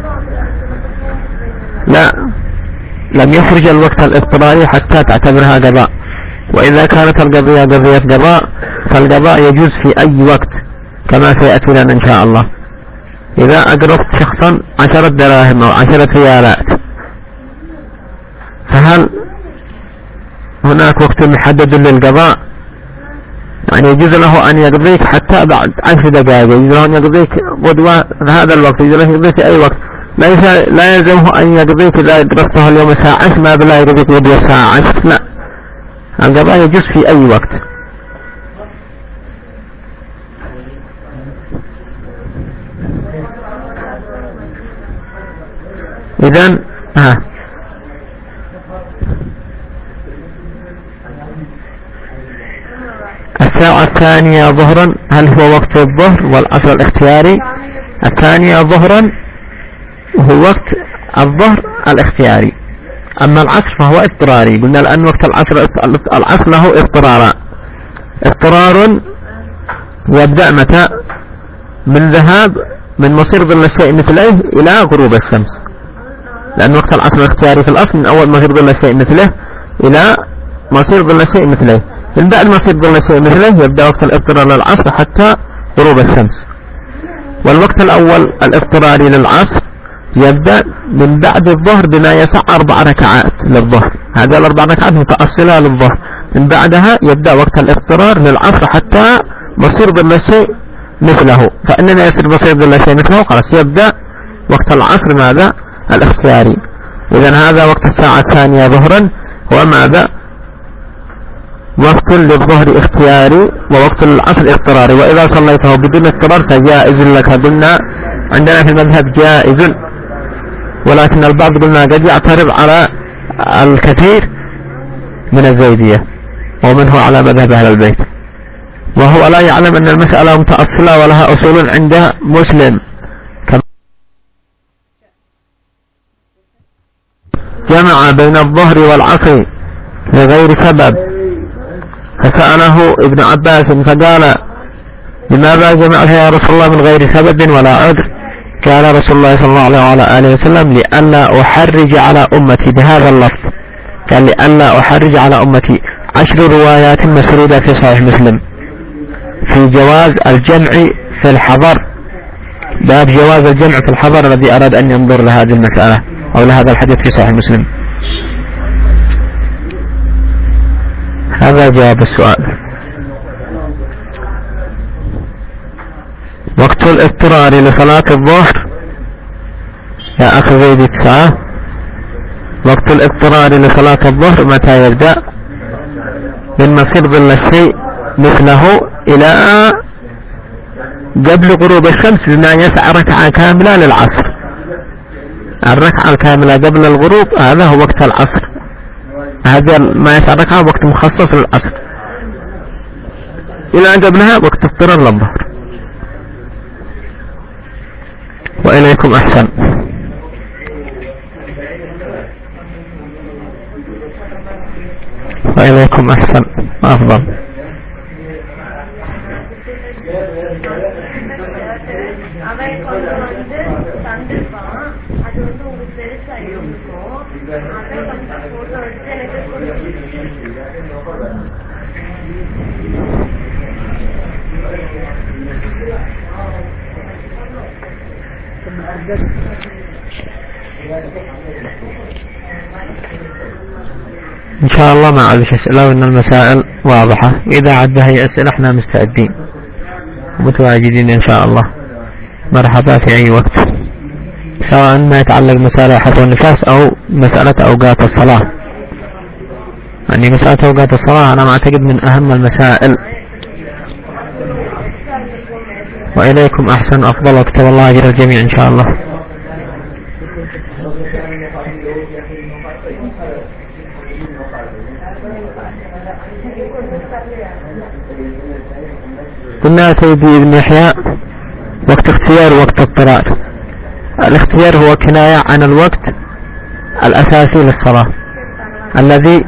لا، لم يخرج الوقت الاضطراري حتى تعتبرها قضاء. وإذا كانت القضية قضية قضاء فالقضاء يجوز في أي وقت كما سيأتي لنا إن شاء الله. إذا أقرضت شخصا عشرة دراهم أو عشرة ريالات، فهل هناك وقت محدد للقضاء؟ يعني يجوز له أن يقضيك حتى بعد عشر دقائق، يجوز له أن يقضيك غدوة في هذا الوقت، يجوز له أن يقضيك في أي وقت، ليس لا يلزمه أن يقضيك إذا قضيته اليوم الساعة عشر ما بلا يقضيك غدوة الساعة عشر، لا، القضاء يجوز في أي وقت. إذن ها الساعة الثانية ظهرا هل هو وقت الظهر والعصر الاختياري؟ الثانية ظهرا هو وقت الظهر الاختياري، أما العصر فهو اضطراري. قلنا لأن وقت العصر العصر له اضطرارا. اضطرار يبدأ متى؟ من ذهاب من مصير ظل الشيء مثله إلى غروب الشمس، لأن وقت العصر الاختياري في الأصل من أول مصير ظل الشيء مثله إلى مصير ظل الشيء مثله، من بعد مصير ظل الشيء مثله يبدأ وقت الاضطرار للعصر حتى غروب الشمس. والوقت الأول الاضطراري للعصر يبدأ من بعد الظهر بما يسع أربع ركعات للظهر، هذه الأربع ركعات متأصلة للظهر، من بعدها يبدأ وقت الاضطرار للعصر حتى مصير ظل الشيء مثله، فإننا يصير مصير ظل الشيء مثله خلاص يبدأ وقت العصر ماذا؟ الاختياري. إذن هذا وقت الساعة الثانية ظهرا هو ماذا؟ وقت للظهر اختياري ووقت للعصر اضطراري. وإذا صليته بدون اضطرار فجائز لك، قلنا عندنا في المذهب جائز، ولكن البعض قلنا قد يعترض على الكثير من الزيدية ومنه على مذهب أهل البيت، وهو لا يعلم أن المسألة متأصلة ولها أصول عند مسلم. جمع بين الظهر والعصر لغير سبب، فسأله ابن عباس فقال لماذا جمعها يا رسول الله من غير سبب ولا عذر؟ قال رسول الله صلى الله عليه وعلى آله وسلم لئلا أحرج على أمتي بهذا اللفظ، قال لئلا أحرج على أمتي. عشر روايات مسرودة في صحيح مسلم في جواز الجمع في الحضر، باب جواز الجمع في الحضر الذي أراد أن ينظر لهذه المسألة أو لهذا الحديث في صحيح مسلم. هذا جواب السؤال. وقت الاضطرار لصلاة الظهر يا أخي زيد تسعة، وقت الاضطرار لصلاة الظهر متى يبدأ؟ من مصير ظل الشيء مثله إلى قبل غروب الشمس بما يسعى ركعة كاملة للعصر. الركعة الكاملة قبل الغروب هذا هو وقت العصر، هذا ما يسعى ركعة وقت مخصص للعصر. إلى أن قبلها وقت اضطرار للظهر. وإليكم أحسن. وإليكم أحسن أفضل. إن شاء الله ما عاد أسئلة وإن المسائل واضحة. إذا عاد بها أسئلة احنا مستعدين متواجدين إن شاء الله. مرحبا في أي وقت، سواء ما يتعلق مسألة حفظ النفاس أو مسألة أوقات الصلاة. يعني مسألة أوقات الصلاة أنا أعتقد من أهم المسائل. وإليكم أحسن أفضل، وكتب الله أجر الجميع إن شاء الله. قلنا سيدي ابن يحيى وقت اختيار وقت اضطرار. الاختيار هو كناية عن الوقت الأساسي للصلاة الذي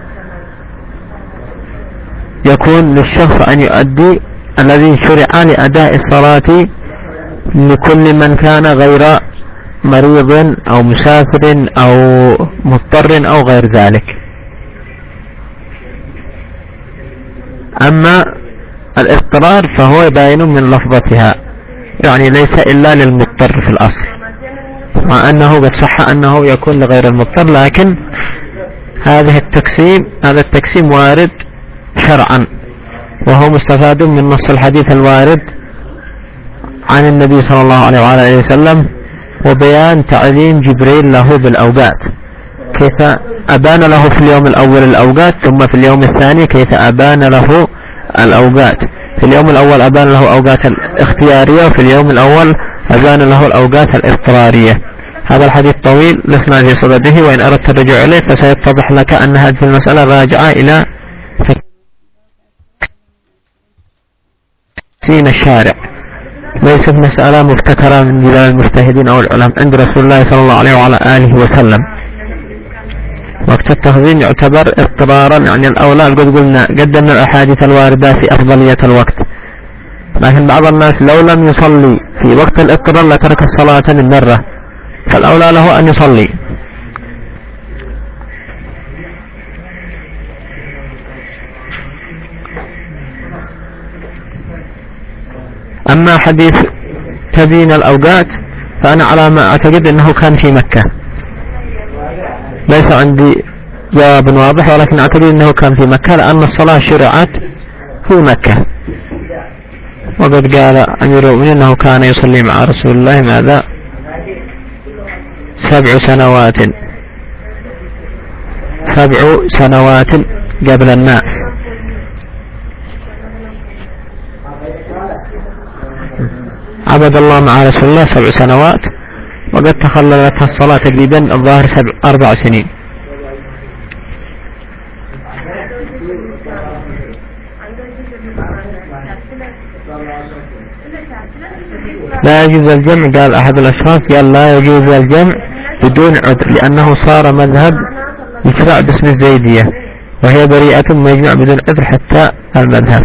يكون للشخص أن يؤدي، الذي شرع لأداء الصلاة لكل من كان غير مريض أو مسافر أو مضطر أو غير ذلك. أما الاضطرار فهو باين من لفظتها، يعني ليس إلا للمضطر في الأصل، مع أنه قد صح أنه يكون لغير المضطر، لكن هذه التقسيم هذا التقسيم وارد شرعا، وهو مستفاد من نص الحديث الوارد عن النبي صلى الله عليه وعلى آله وسلم، وبيان تعليم جبريل له بالأوقات، كيف أبان له في اليوم الأول الأوقات، ثم في اليوم الثاني كيف أبان له الأوقات. في اليوم الأول أبان له أوقات الاختيارية، وفي اليوم الأول أبان له الأوقات الاضطرارية. هذا الحديث طويل لسنا في صدده، وإن أردت الرجوع إليه فسيتضح لك أن هذه المسألة راجعة إلى تقسيم الشارع، ليست مسألة مبتكرة من جبال المجتهدين أو العلماء. عند رسول الله صلى الله عليه وعلى آله وسلم وقت التخزين يعتبر اضطرارا، يعني الأولى قد قلنا قدمنا الأحاديث الواردة في أفضلية الوقت، لكن بعض الناس لو لم يصلي في وقت الاضطرار لترك الصلاة من مرة، فالأولى له أن يصلي. أما حديث تبيين الأوقات فأنا على ما أعتقد أنه كان في مكة، ليس عندي جواب واضح، ولكن أعتقد أنه كان في مكة، لأن الصلاة شرعت في مكة. وقد قال أمير المؤمنين أنه كان يصلي مع رسول الله ماذا سبع سنوات سبع سنوات قبل الناس. عبد الله مع رسول الله سبع سنوات، وقد تخللت الصلاة تقريبا الظاهر سبع أربع سنين. لا يجوز الجمع، قال أحد الأشخاص قال لا يجوز الجمع بدون عذر، لأنه صار مذهب يشرع باسم الزيدية، وهي بريئة ما يجمع بدون عذر حتى المذهب.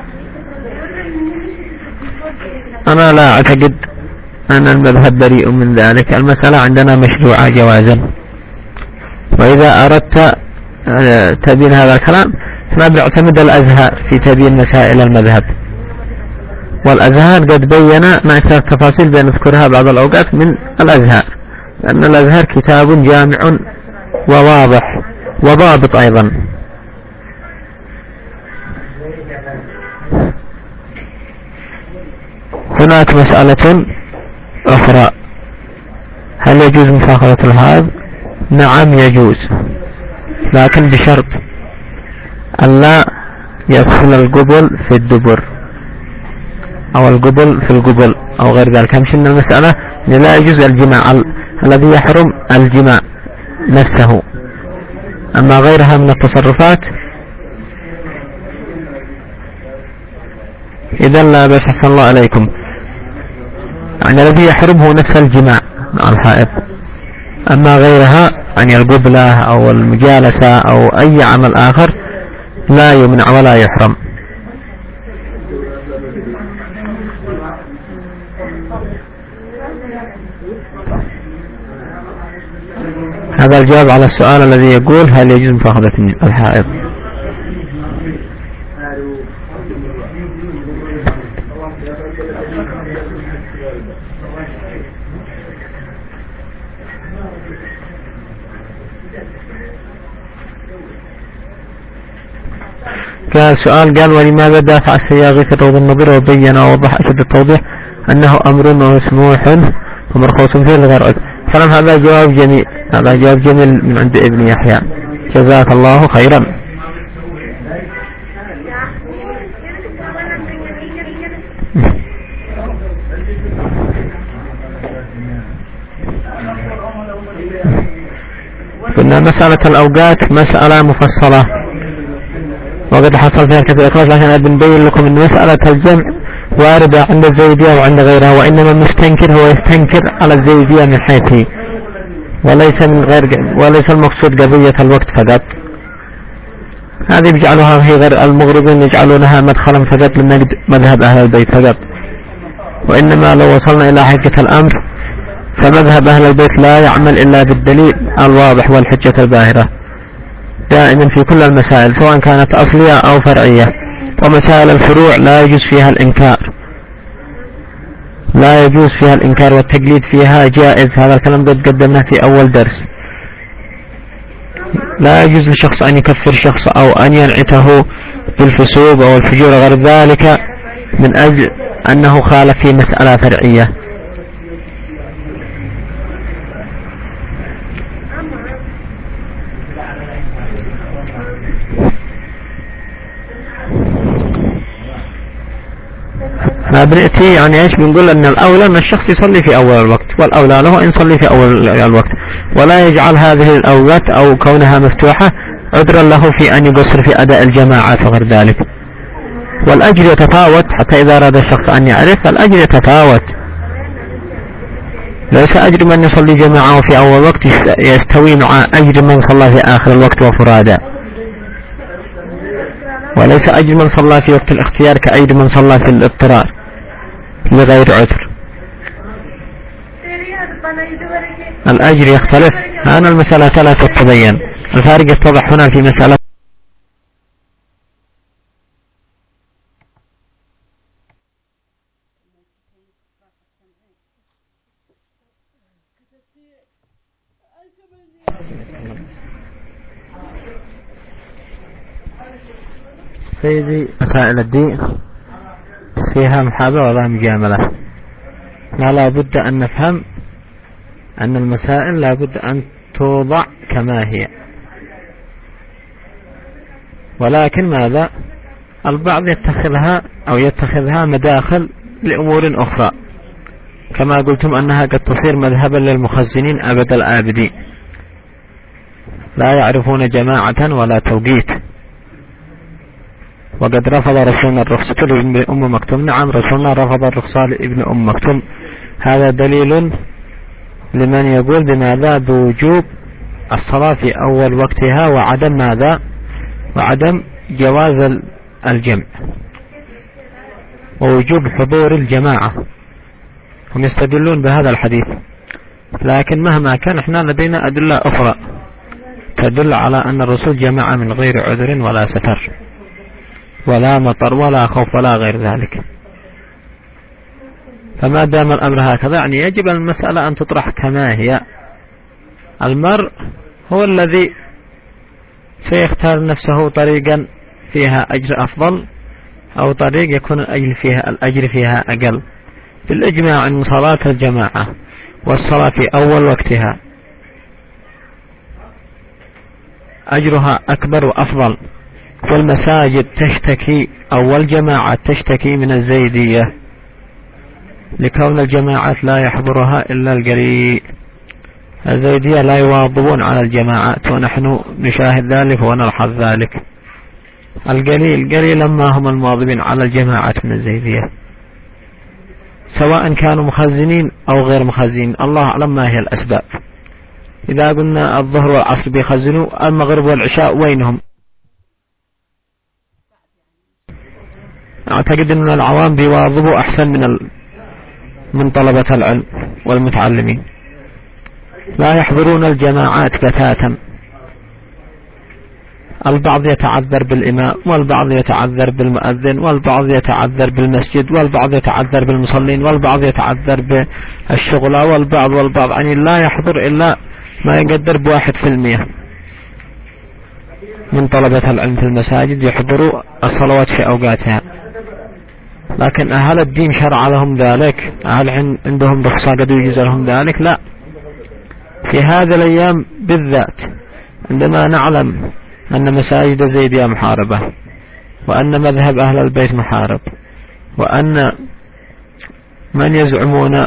أنا لا أعتقد أن المذهب بريء من ذلك، المسألة عندنا مشروعة جوازا. وإذا أردت تبين هذا الكلام فما بنعتمد الأزهار في تبين مسائل المذهب، والأزهار قد بين ما أكثر التفاصيل بنذكرها بعض الأوقات من الأزهار، لأن الأزهار كتاب جامع وواضح وضابط أيضا. هناك مسألة أخرى، هل يجوز مفاخرة الحائض؟ نعم يجوز، لكن بشرط ألا يصل القبل في الدبر، أو القبل في القبل أو غير ذلك. همش إن المسألة لا يجوز الجماع، ال... الذي يحرم الجماع نفسه. أما غيرها من التصرفات إذا لا بس. أحسن الله عليكم. يعني الذي يحرمه نفس الجماع مع الحائض. أما غيرها يعني القبلة أو المجالسة أو أي عمل آخر لا يمنع ولا يحرم. هذا الجواب على السؤال الذي يقول هل يجوز مفاخذة الحائض. قال سؤال قال ولماذا دافع السياغي في روض النظر وبين ووضح أشد التوضيح أنه أمر مسموح ومرخوص فيه لغير عذر. كلام هذا جواب جميل، هذا جواب جميل من عند ابن يحيى، جزاك الله خيرا. قلنا مسألة الأوقات مسألة مفصلة وقد حصل فيها كثير إخلاص، لكن بنبين لكم أن مسألة الجمع واردة عند الزيدية وعند غيرها، وإنما المستنكر هو يستنكر على الزيدية من حيث وليس من غير، وليس المقصود قضية الوقت فقط. هذه بيجعلوها في غير المغربين يجعلونها مدخلا فقط للنقد مذهب أهل البيت فقط، وإنما لو وصلنا إلى حقيقة الأمر فمذهب أهل البيت لا يعمل إلا بالدليل الواضح والحجة الباهرة دائما في كل المسائل سواء كانت أصلية أو فرعية. ومسائل الفروع لا يجوز فيها الإنكار، لا يجوز فيها الإنكار والتقليد فيها جائز. هذا الكلام قد قدمناه في أول درس. لا يجوز لشخص أن يكفر شخص أو أن ينعته بالفسوق أو الفجور غير ذلك من أجل أنه خالف في مسألة فرعية. ما بنأتي يعني ايش بنقول ان الاولى ان الشخص يصلي في اول الوقت، والاولى له ان يصلي في اول الوقت، ولا يجعل هذه الاوقات او كونها مفتوحة عذرا له في ان يقصر في اداء الجماعات وغير ذلك. والاجر يتفاوت حتى اذا اراد الشخص ان يعرف الاجر يتفاوت، ليس اجر من يصلي جماعة في اول وقت يستوي مع اجر من صلى في اخر الوقت وفرادا، وليس أجر من صلى في وقت الاختيار كأجر من صلى في الاضطرار لغير عذر. الأجر يختلف. هنا المسألة لا تتبين، الفارق يتضح هنا في مسألة سيدي. مسائل الدين فيها محابة ولا مجاملة. لا بد أن نفهم أن المسائل لا بد أن توضع كما هي، ولكن ماذا البعض يتخذها أو يتخذها مداخل لأمور أخرى، كما قلتم أنها قد تصير مذهبا للمخزنين أبد الآبدين، لا يعرفون جماعة ولا توقيت. وقد رفض رسولنا الرخصة لابن أم مكتوم. نعم رسولنا رفض الرخصة لابن أم مكتوم. هذا دليل لمن يقول بماذا بوجوب الصلاة في أول وقتها وعدم ماذا وعدم جواز الجمع ووجوب حضور الجماعة. هم يستدلون بهذا الحديث، لكن مهما كان احنا لدينا أدلة أخرى تدل على أن الرسول جمع من غير عذر ولا سفر ولا مطر ولا خوف ولا غير ذلك. فما دام الأمر هكذا يعني يجب المسألة أن تطرح كما هي. المرء هو الذي سيختار نفسه طريقا فيها أجر أفضل أو طريق يكون الأجر فيها, الأجر فيها أقل. في الإجماع أن صلاة الجماعة والصلاة في أول وقتها أجرها أكبر وأفضل، والمساجد تشتكي أو الجماعة تشتكي من الزيدية لكون الجماعات لا يحضرها إلا القليل. الزيدية لا يواظبون على الجماعات، ونحن نشاهد ذلك ونلحظ ذلك. القليل قليلا ما هم المواظبين على الجماعات من الزيدية، سواء كانوا مخزنين أو غير مخزنين. الله أعلم ما هي الأسباب. إذا قلنا الظهر والعصر بيخزنوا، المغرب والعشاء وينهم؟ أعتقد أن العوام بيواظبوا أحسن من ال... من طلبة العلم والمتعلمين. لا يحضرون الجماعات بتاتا. البعض يتعذر بالإمام، والبعض يتعذر بالمؤذن، والبعض يتعذر بالمسجد، والبعض يتعذر بالمصلين، والبعض يتعذر بالشغلة، والبعض والبعض يعني لا يحضر إلا ما يقدر بواحد في المية من طلبة العلم في المساجد يحضروا الصلوات في أوقاتها. لكن أهل الدين شرع لهم ذلك؟ أهل عندهم رخصة قد يجوز لهم ذلك؟ لا. في هذه الأيام بالذات عندما نعلم أن مساجد الزيدية محاربة، وأن مذهب أهل البيت محارب، وأن من يزعمون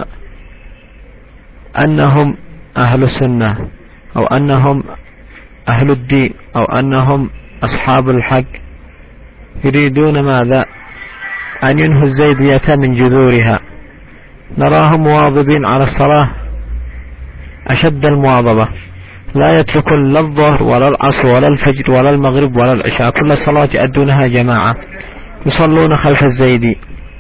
أنهم أهل السنة أو أنهم أهل الدين أو أنهم أصحاب الحق يريدون ماذا؟ أن ينهوا الزيدية من جذورها. نراهم مواظبين على الصلاة أشد المواظبة، لا يتركون لا الظهر ولا العصر ولا الفجر ولا المغرب ولا العشاء، كل الصلاة يؤدونها جماعة، يصلون خلف الزيدي.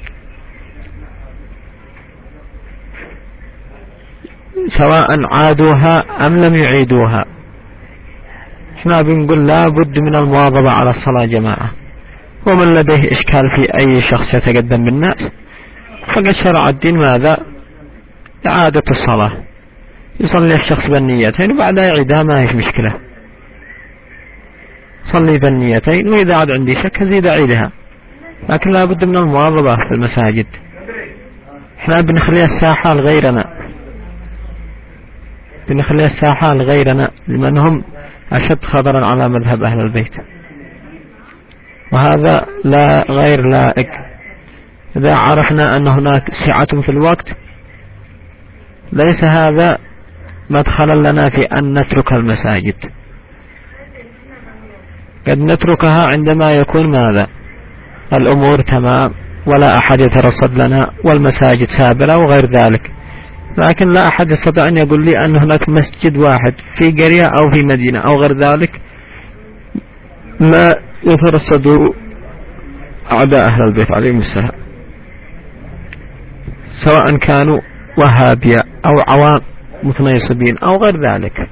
سواء عادوها أم لم يعيدوها. احنا بنقول لا بد من المواظبة على الصلاة جماعة. ومن لديه إشكال في أي شخص يتقدم بالناس فقد شرع الدين ماذا؟ إعادة الصلاة، يصلي الشخص بالنيتين وبعدها يعيدها، ما هي مشكلة. صلي بالنيتين، وإذا عاد عندي شك هزيد أعيدها، لكن لا بد من المواظبة في المساجد. احنا بنخلي الساحة لغيرنا، بنخلي الساحة لغيرنا لمن هم أشد خطرا على مذهب أهل البيت، وهذا لا غير لائق. إذا عرفنا أن هناك سعة في الوقت ليس هذا مدخلا لنا في أن نترك المساجد. قد نتركها عندما يكون ماذا؟ الأمور تمام ولا أحد يترصد لنا والمساجد سابرة وغير ذلك. لكن لا أحد يستطيع أن يقول لي أن هناك مسجد واحد في قرية أو في مدينة أو غير ذلك لا يترصد أعداء أهل البيت عليهم السلام، سواء كانوا وهابية أو عوام متنيصبين أو غير ذلك.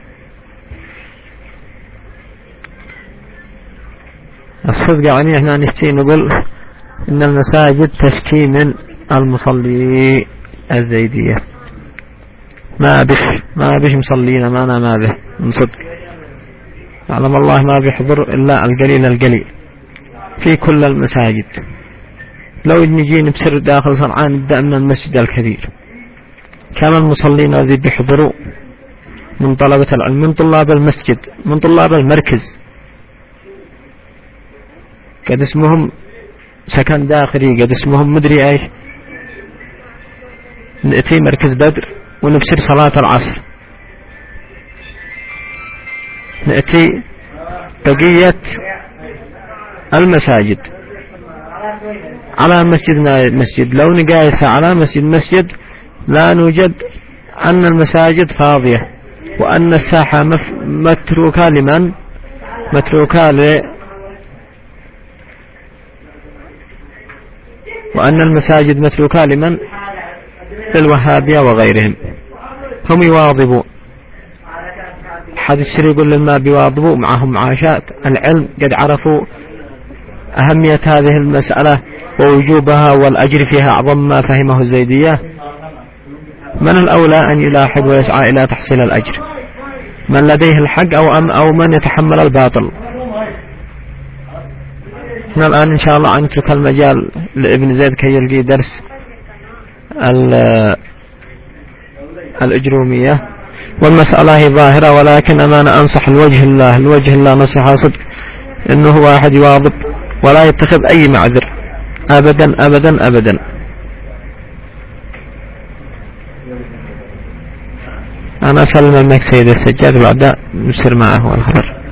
الصدق يعني احنا نشتي نقول إن المساجد تشكي من المصلي الزيدية، ما بش ما بش مصلينا ما أنا ما به من صدق. يعلم الله ما بيحضر إلا القليل القليل في كل المساجد. لو نجي نبصر داخل صنعاء نبدأ من المسجد الكبير، كم المصلين الذي بيحضروا من طلبة العلم، من طلاب المسجد، من طلاب المركز، قد اسمهم سكن داخلي، قد اسمهم مدري ايش. نأتي مركز بدر ونبصر صلاة العصر، نأتي بقية المساجد على مسجدنا مسجد، لو نقايسها على مسجد مسجد لا نوجد أن المساجد فاضية، وأن الساحة متروكة لمن؟ متروكة ل وأن المساجد متروكة لمن؟ للوهابية وغيرهم. هم يواظبوا، حديث الشريف يقول لما بيواظبوا معهم معاشات العلم قد عرفوا أهمية هذه المسألة ووجوبها والأجر فيها أعظم ما فهمه الزيدية. من الأولى أن يلاحظ ويسعى إلى تحصيل الأجر؟ من لديه الحق أو أم أو من يتحمل الباطل؟ احنا الآن إن شاء الله نترك المجال لابن زيد كي يلقي درس الأجرومية، والمسألة هي ظاهرة، ولكن أمانة أنصح الوجه الله الوجه الله نصيحة صدق إنه واحد يواظب ولا يتخذ أي معذر أبدا أبدا أبدا. أنا أسأل منك سيد السجاد بعد نسر معه الخبر.